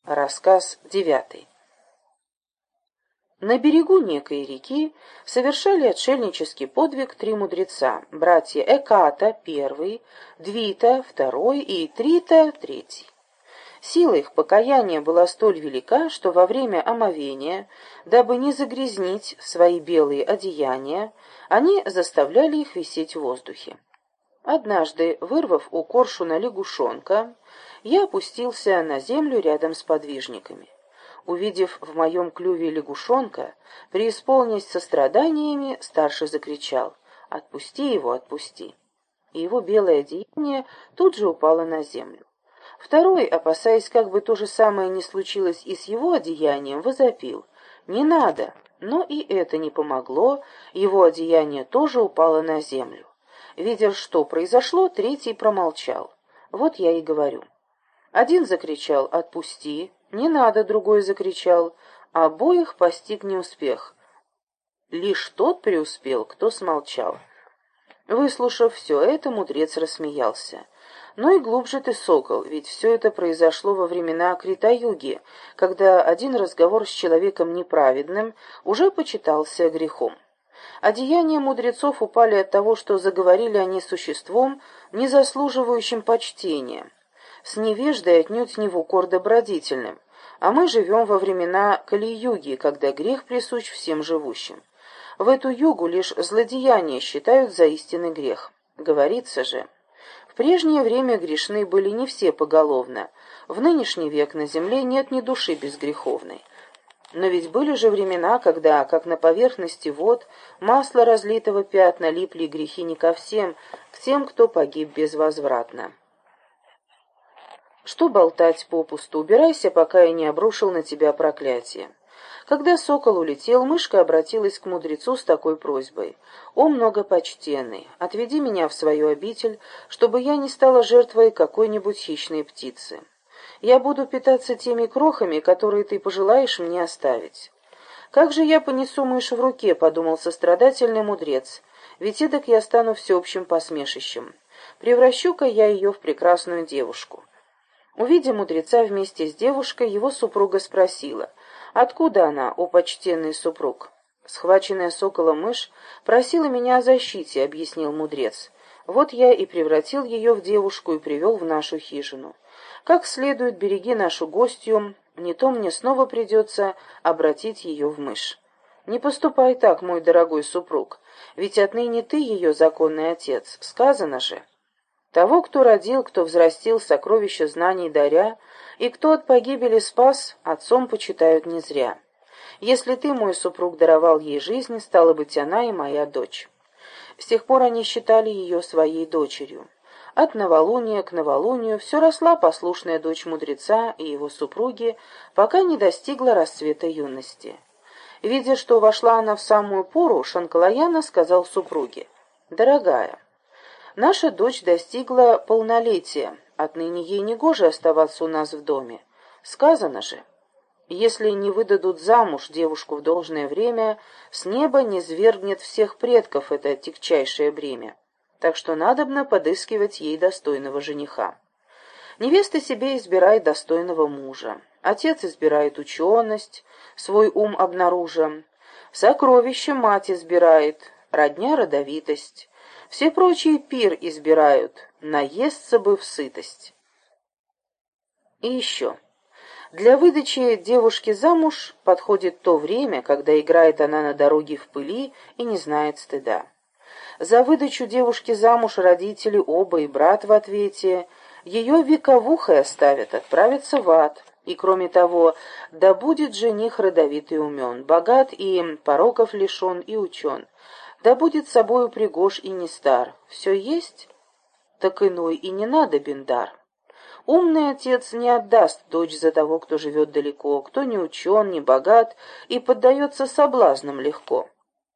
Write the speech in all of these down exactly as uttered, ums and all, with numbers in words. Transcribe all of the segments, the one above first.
Рассказ девятый. На берегу некой реки совершали отшельнический подвиг три мудреца, братья Эката первый, Двита второй и Трита третий. Сила их покаяния была столь велика, что во время омовения, дабы не загрязнить свои белые одеяния, они заставляли их висеть в воздухе. Однажды, вырвав у коршуна лягушонка, я опустился на землю рядом с подвижниками. Увидев в моем клюве лягушонка, преисполнясь состраданиями, старший закричал: «Отпусти его, отпусти!» И его белое одеяние тут же упало на землю. Второй, опасаясь, как бы то же самое не случилось и с его одеянием, возопил: «Не надо!» Но и это не помогло, его одеяние тоже упало на землю. Видя, что произошло, третий промолчал. Вот я и говорю. Один закричал: «Отпусти!» «Не надо!» — другой закричал. Обоих постиг неуспех. Лишь тот преуспел, кто смолчал. Выслушав все это, мудрец рассмеялся. «Ну и глубже ты, сокол, ведь все это произошло во времена Крита-юги, когда один разговор с человеком неправедным уже почитался грехом. Одеяния мудрецов упали от того, что заговорили они существом, не заслуживающим почтения, с невеждой отнюдь не в укор добродетельным, а мы живем во времена Кали-юги, когда грех присущ всем живущим. В эту югу лишь злодеяния считают за истинный грех. Говорится же, в прежнее время грешны были не все поголовно, в нынешний век на земле нет ни души безгреховной. Но ведь были же времена, когда, как на поверхности вод, масло разлитого пятна, липли грехи не ко всем, к тем, кто погиб безвозвратно. Что болтать попусту, убирайся, пока я не обрушил на тебя проклятие». Когда сокол улетел, мышка обратилась к мудрецу с такой просьбой: «О многопочтенный, отведи меня в свою обитель, чтобы я не стала жертвой какой-нибудь хищной птицы. Я буду питаться теми крохами, которые ты пожелаешь мне оставить». «Как же я понесу мышь в руке?» — подумал сострадательный мудрец, «ведь эдак я стану всеобщим посмешищем. Превращу-ка я ее в прекрасную девушку». Увидя мудреца вместе с девушкой, его супруга спросила: «Откуда она, о почтенный супруг?» «Схваченная соколом мышь просила меня о защите», — объяснил мудрец. «Вот я и превратил ее в девушку и привел в нашу хижину. Как следует береги нашу гостью, не то мне снова придется обратить ее в мышь». «Не поступай так, мой дорогой супруг, ведь отныне ты ее законный отец, сказано же. Того, кто родил, кто взрастил сокровища знаний даря, и кто от погибели спас, отцом почитают не зря. Если ты, мой супруг, даровал ей жизнь, стала быть, она и моя дочь». С тех пор они считали ее своей дочерью. От новолуния к новолунию все росла послушная дочь мудреца и его супруги, пока не достигла расцвета юности. Видя, что вошла она в самую пору, Шанкалаяна сказал супруге: «Дорогая, наша дочь достигла полнолетия, отныне ей негоже оставаться у нас в доме. Сказано же, если не выдадут замуж девушку в должное время, с неба низвергнет всех предков это тягчайшее бремя. Так что надобно подыскивать ей достойного жениха. Невеста себе избирает достойного мужа, отец избирает ученость, свой ум обнаружа, сокровище мать избирает, родня родовитость, все прочие пир избирают, наестся бы в сытость». И еще. Для выдачи девушки замуж подходит то время, когда играет она на дороге в пыли и не знает стыда. За выдачу девушки замуж родители оба и брат в ответе ее вековухой оставят, отправятся в ад. И кроме того, да будет жених родовитый и умен, богат и пороков лишен и учен, да будет собою пригож и не стар. Все есть, так иной и не надобен дар. Умный отец не отдаст дочь за того, кто живет далеко, кто не учен, не богат и поддается соблазнам легко.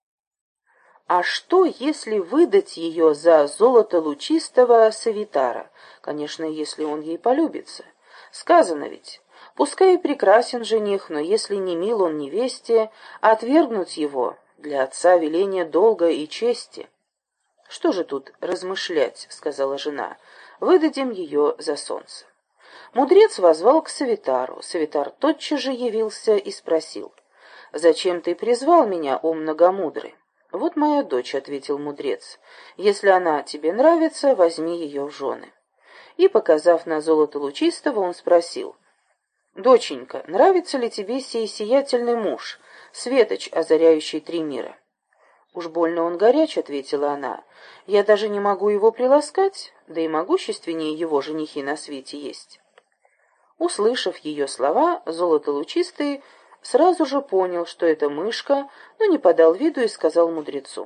А что, если выдать ее за золото лучистого Савитара? Конечно, если он ей полюбится. Сказано ведь, пускай и прекрасен жених, но если не мил он невесте, отвергнуть его для отца веление долга и чести. «Что же тут размышлять?» — сказала жена. «Выдадим ее за солнце». Мудрец воззвал к Савитару. Савитар тотчас же явился и спросил: «Зачем ты призвал меня, о многомудрый?» «Вот моя дочь», — ответил мудрец. «Если она тебе нравится, возьми ее в жены». И, показав на золото лучистого, он спросил: «Доченька, нравится ли тебе сей сиятельный муж, светоч, озаряющий три мира?» «Уж больно он горяч», — ответила она. «Я даже не могу его приласкать, да и могущественнее его женихи на свете есть». Услышав ее слова, золотолучистый сразу же понял, что это мышка, но не подал виду и сказал мудрецу: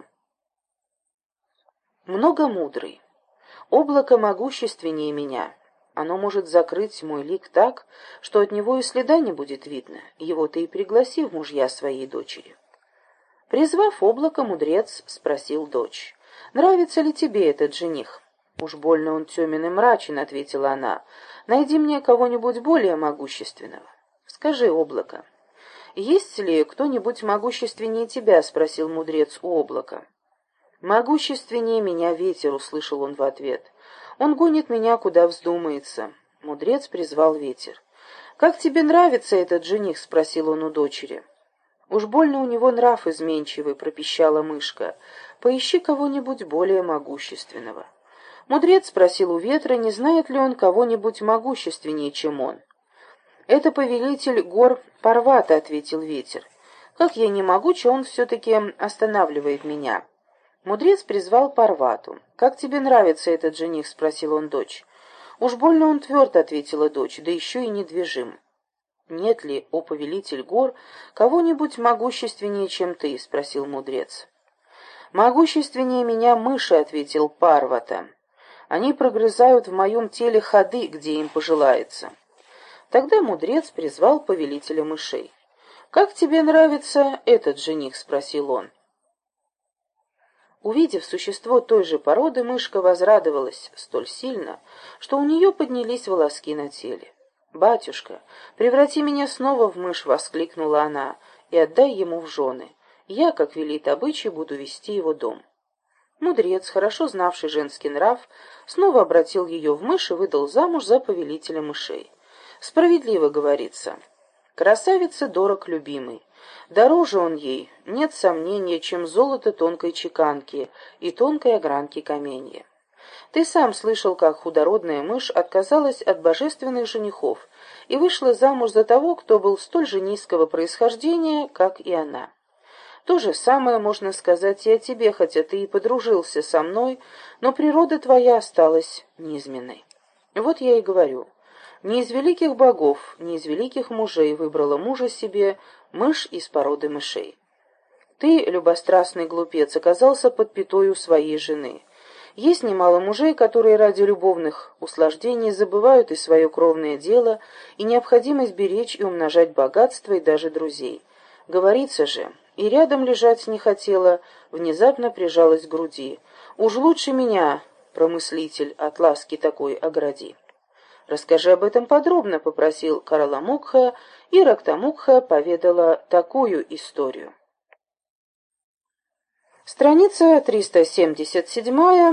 «Многомудрый, облако могущественнее меня. Оно может закрыть мой лик так, что от него и следа не будет видно. Его ты и пригласи в мужья своей дочери». Призвав облако, мудрец спросил дочь: «Нравится ли тебе этот жених?» «Уж больно он темен и мрачен», — ответила она. «Найди мне кого-нибудь более могущественного». «Скажи, облако, есть ли кто-нибудь могущественнее тебя?» — спросил мудрец у облака. «Могущественнее меня ветер», — услышал он в ответ. «Он гонит меня, куда вздумается». Мудрец призвал ветер. «Как тебе нравится этот жених?» — спросил он у дочери. «Уж больно у него нрав изменчивый», — пропищала мышка. «Поищи кого-нибудь более могущественного». Мудрец спросил у ветра, не знает ли он кого-нибудь могущественнее, чем он. «Это повелитель гор Парвата», — ответил ветер. «Как я не могучий, он все-таки останавливает меня». Мудрец призвал Парвату. «Как тебе нравится этот жених?» — спросил он дочь. «Уж больно он тверд», — ответила дочь, — «да еще и недвижим». «Нет ли, о повелитель гор, кого-нибудь могущественнее, чем ты?» — спросил мудрец. «Могущественнее меня мыши», — ответил Парвата. «Они прогрызают в моем теле ходы, где им пожелается». Тогда мудрец призвал повелителя мышей. «Как тебе нравится этот жених?» — спросил он. Увидев существо той же породы, мышка возрадовалась столь сильно, что у нее поднялись волоски на теле. «Батюшка, преврати меня снова в мышь!» — воскликнула она, — «и отдай ему в жены. Я, как велит обычай, буду вести его дом». Мудрец, хорошо знавший женский нрав, снова обратил ее в мышь и выдал замуж за повелителя мышей. Справедливо говорится: «Красавице дорог любимый, дороже он ей, нет сомнения, чем золото тонкой чеканки и тонкой огранки каменья». Ты сам слышал, как худородная мышь отказалась от божественных женихов и вышла замуж за того, кто был столь же низкого происхождения, как и она. То же самое можно сказать и о тебе, хотя ты и подружился со мной, но природа твоя осталась низменной. Вот я и говорю, не из великих богов, не из великих мужей выбрала мужа себе мышь из породы мышей. Ты, любострастный глупец, оказался под пятою своей жены. Есть немало мужей, которые ради любовных услаждений забывают и свое кровное дело, и необходимость беречь и умножать богатство и даже друзей. Говорится же, и рядом лежать не хотела, внезапно прижалась к груди. «Уж лучше меня, промыслитель, от ласки такой огради». «Расскажи об этом подробно», — попросил Караламукха, и Рактамукха поведала такую историю. Страница триста семьдесят семь.